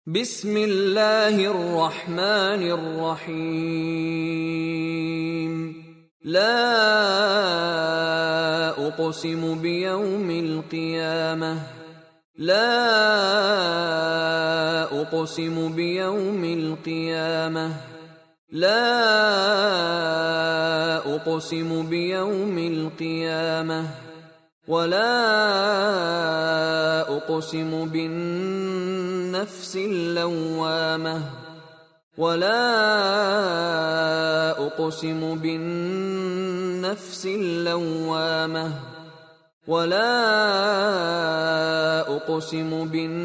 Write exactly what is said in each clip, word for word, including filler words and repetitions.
बिस्मिल्लाहिर रहमानिर रहीम। ला उक़सिमु बियौमिल क़ियामह। ला उक़सिमु बियौमिल क़ियामह। ला उक़सिमु बियौमिल क़ियामह। वला उक़सिमु बिन्नफ्सिल लव्वामह। वला उक़सिमु बिन्नफ्सिल लव्वामह। वला उक़सिमु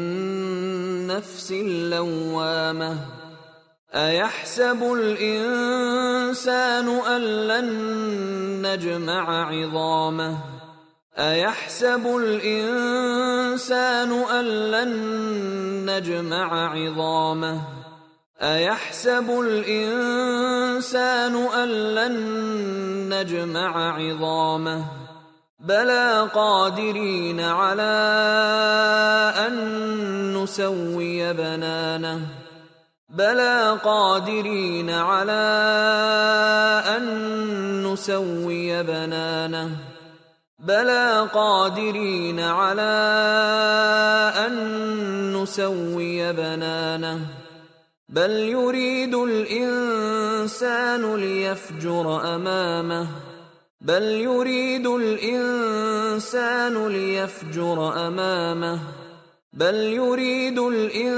बिन्नफ्सिल लव्वामह। अयहसबुल इंसानु अल्लन नजमअ इज़ामह। अयहसबुल इंसानु अल्लन नजमअ इज़ामह। अयहसबुल इंसानु अल्लन नजमअ इज़ामह। बला क़ादिरीन अला अन नुसव्विय बनानह। बला क़ादिरीन अला अन नुसव्विय बनानह। बला क़ादिरीन अला अन नुसव्विय बनानह। बल युरीदुल इंसानु लियफ्जुर अमामह। बल युरीदुल इंसानु लियफ्जुर अमामह। बल युरीदुल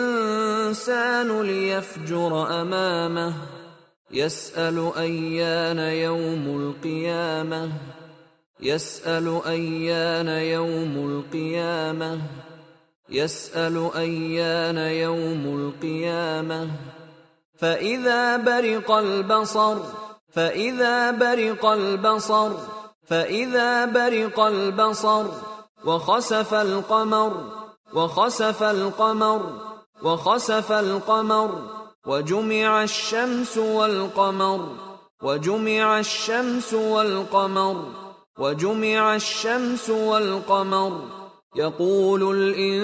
इंसानु लियफ्जुर अमामह। यसअलु अय्यान यौमुल क़ियामह। यसअलु अय्यान यौमुल क़ियामह। यसअलु अय्यान यौमुल क़ियामह। फ़इज़ा बरिक़ल बसर। फ़इज़ा बरिक़ल बसर। फ़इज़ा बरिक़ल बसर। वख़सफ़ल क़मर। वख़सफ़ल क़मर। वख़सफ़ल क़मर। वजुमिअ अश-शम्सु वल क़मर। वजुमिअ अश-शम्सु वल क़मर। वजुमिअ अश-शम्सु वल क़मर। यक़ूलुल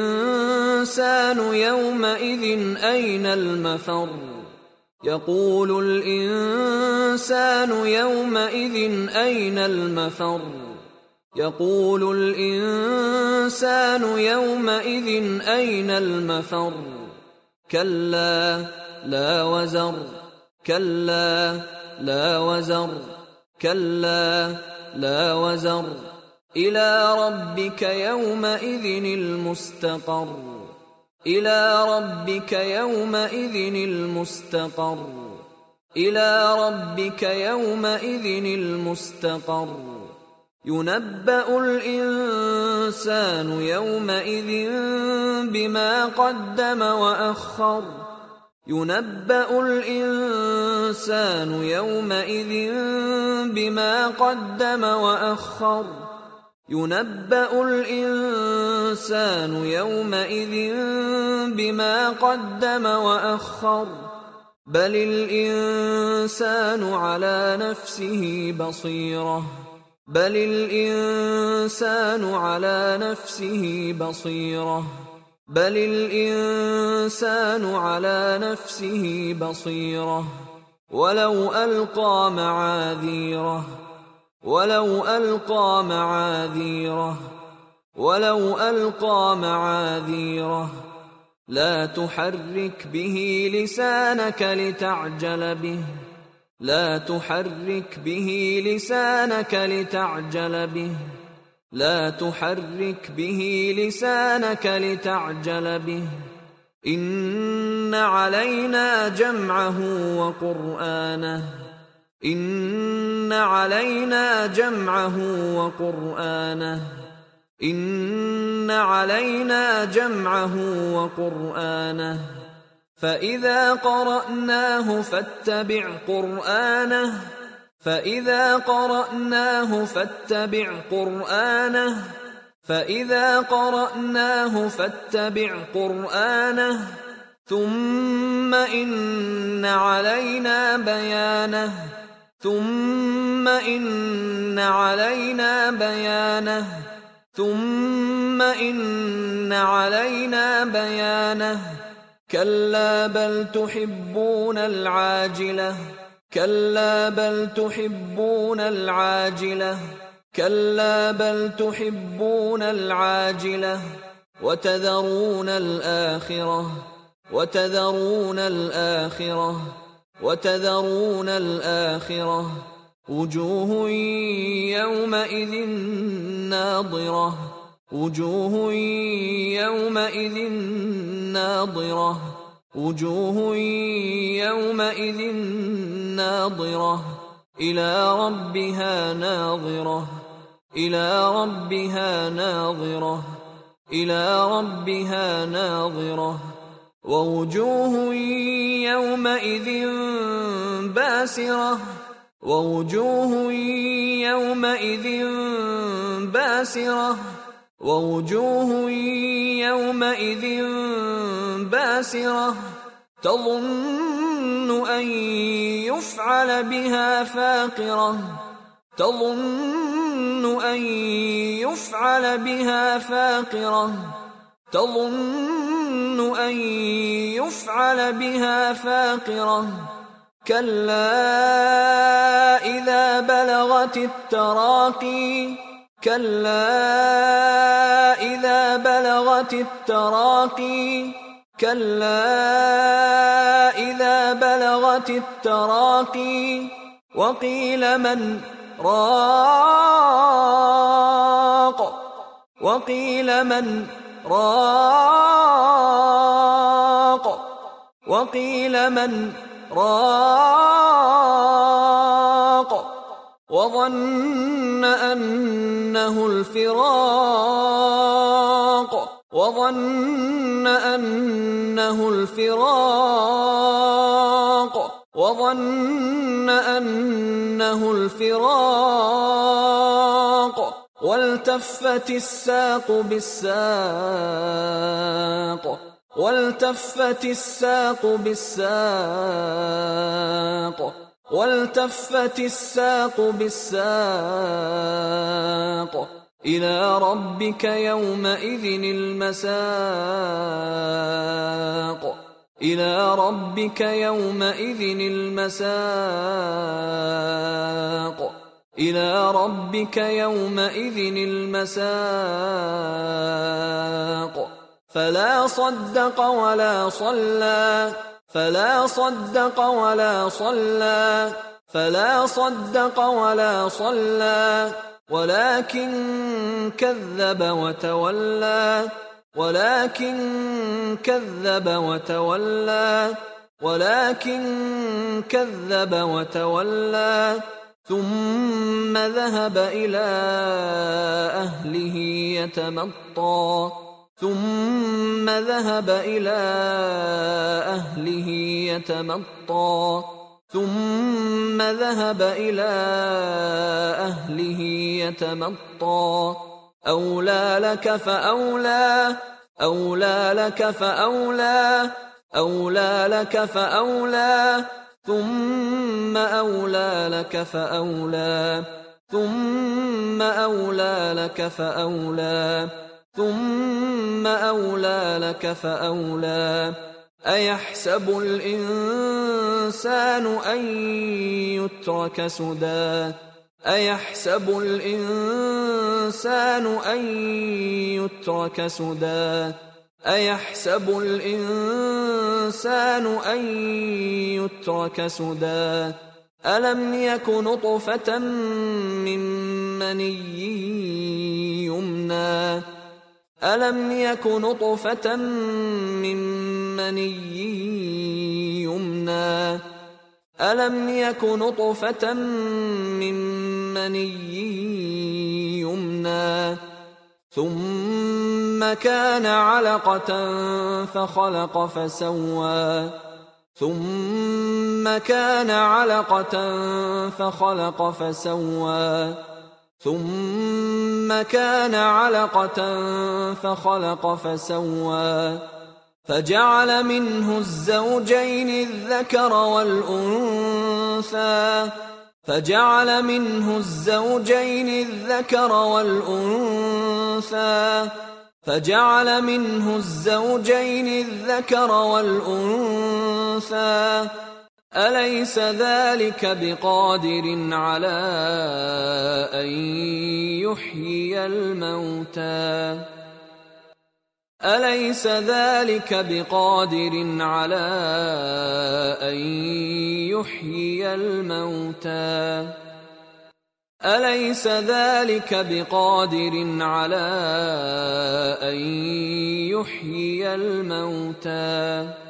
इंसानु यौमइज़िन अयनल मफ़र। यक़ूलुल इंसानु यौमइज़िन अयनल मफ़र। यक़ूलुल इंसानु यौमइज़िन अयनल मफ़र। कल्ला ला वज़र। कल्ला ला वज़र। कल्ला ला वज़र। इला रब्बिक यौमइज़िनिल मुस्तक़र। इला रब्बिक यौमइज़िनिल मुस्तक़र। इला रब्बिक यौमइज़िनिल मुस्तक़र। युनब्बअुल इंसानु यौमइज़िन बिमा क़द्दम वअख़्ख़र। युनब्बअुल इंसानु यौमइज़िन बिमा क़द्दम वअख़्ख़र। युनब्बअुल इंसानु यौमइज़िन बिमा क़द्दम वअख़्ख़र। बलिल इंसानु अला नफ्सिही बसीरह। बलिल इंसानु अला नफ्सिही बसीरह। बलिल इंसानु अला नफ्सिही बसीरह। वलौ अल्क़ा मआज़ीरह। वलौ अल्क़ा मआज़ीरह। वलौ अल्क़ा मआज़ीरह। ला तुहर्रिक बिही लिसानक लितअजल बिह। ला तुहर्रिक बिही लिसानक लितअजल बिह। ला तुहर्रिक बिही लिसानक लितअजल बिह। इन्न अलैना जमअहु व क़ुरआनह। इन्न अलैना जमअहु व क़ुरआनह। इन्न अलैना जमअहु व क़ुरआनह। फ़इज़ा क़रअनाहु फ़त्तबिअ क़ुरआनह। फ़इज़ा क़रअनाहु फ़त्तबिअ क़ुरआनह। फ़इज़ा क़रअनाहु फ़त्तबिअ क़ुरआनह। ثم إن علينا بيانه. ثم إن علينا بيانه. ثم إن علينا بيانه كلا بل تحبون العاجلة كلا بل تحبون العاجلة كلا بل تحبون العاجلة وتذرون الآخرة وتذرون الآخرة وتذرون الآخرة وجوه يومئذ ناضرة وجوه يومئذ ناضرة وجوه يومئذ ناظرة إلى ربها ناظرة إلى ربها ناظرة إلى ربها ناظرة ووجوه يومئذ باسرة ووجوه يومئذ باسرة ووجوه يومئذ باسرة تظن أن يفعل بها فاقرة تظن أن يفعل بها فاقرة تظن أن يفعل بها فاقرة كلا إذا بلغت التراقي كلا إذا بلغت التراقي كلا إذا بلغت التراقي وقيل من راق وقيل من راق وقيل من راق وظن أنه الفراق وظن أنه الفراق وظن أنه الفراق والتفت الساق بالساق والتفت الساق بالساق والتفت الساق بالساق إلى ربك يومئذ المساق إلى ربك يومئذ المساق إلى ربك يومئذ المساق فلا صدق ولا صلى فلا صدق ولا صلى فلا صدق ولا صلى ولكن كذب وتولى ولكن كذب وتولى ولكن كذب وتولى ثم ذهب إلى أهله يتمطى ثم ذهب إلى أهله يتمطى ثم ذهب إلى أهله يتمطى أولى لك فأولى أولى لك فأولى أولى لك فأولى ثم أولى لك فأولى ثم أولى لك فأولى ثم أولى لك فأولى أيحسب الإنسان أن يترك سدى أيحسب الإنسان أن يترك سدى أيحسب الإنسان أن يترك سدى ألم يك نطفة من مني يمنى ألم يك نطفة من مني يمنى ألم يك نطفة من مني يمنى ثم كان علقة فخلق فسوى ثم كان علقة فخلق فسوى ثم كان علقة فخلق فسوى فجعل منه الزوجين الذكر والأنثى فجعل منه الزوجين الذكر والأنثى فجعل منه الزوجين الذكر والأنثى أليس ذلك بقادر على أن يحيي الموتى أليس ذلك بقادر على أن يحيي الموتى أليس ذلك بقادر على أن يحيي الموتى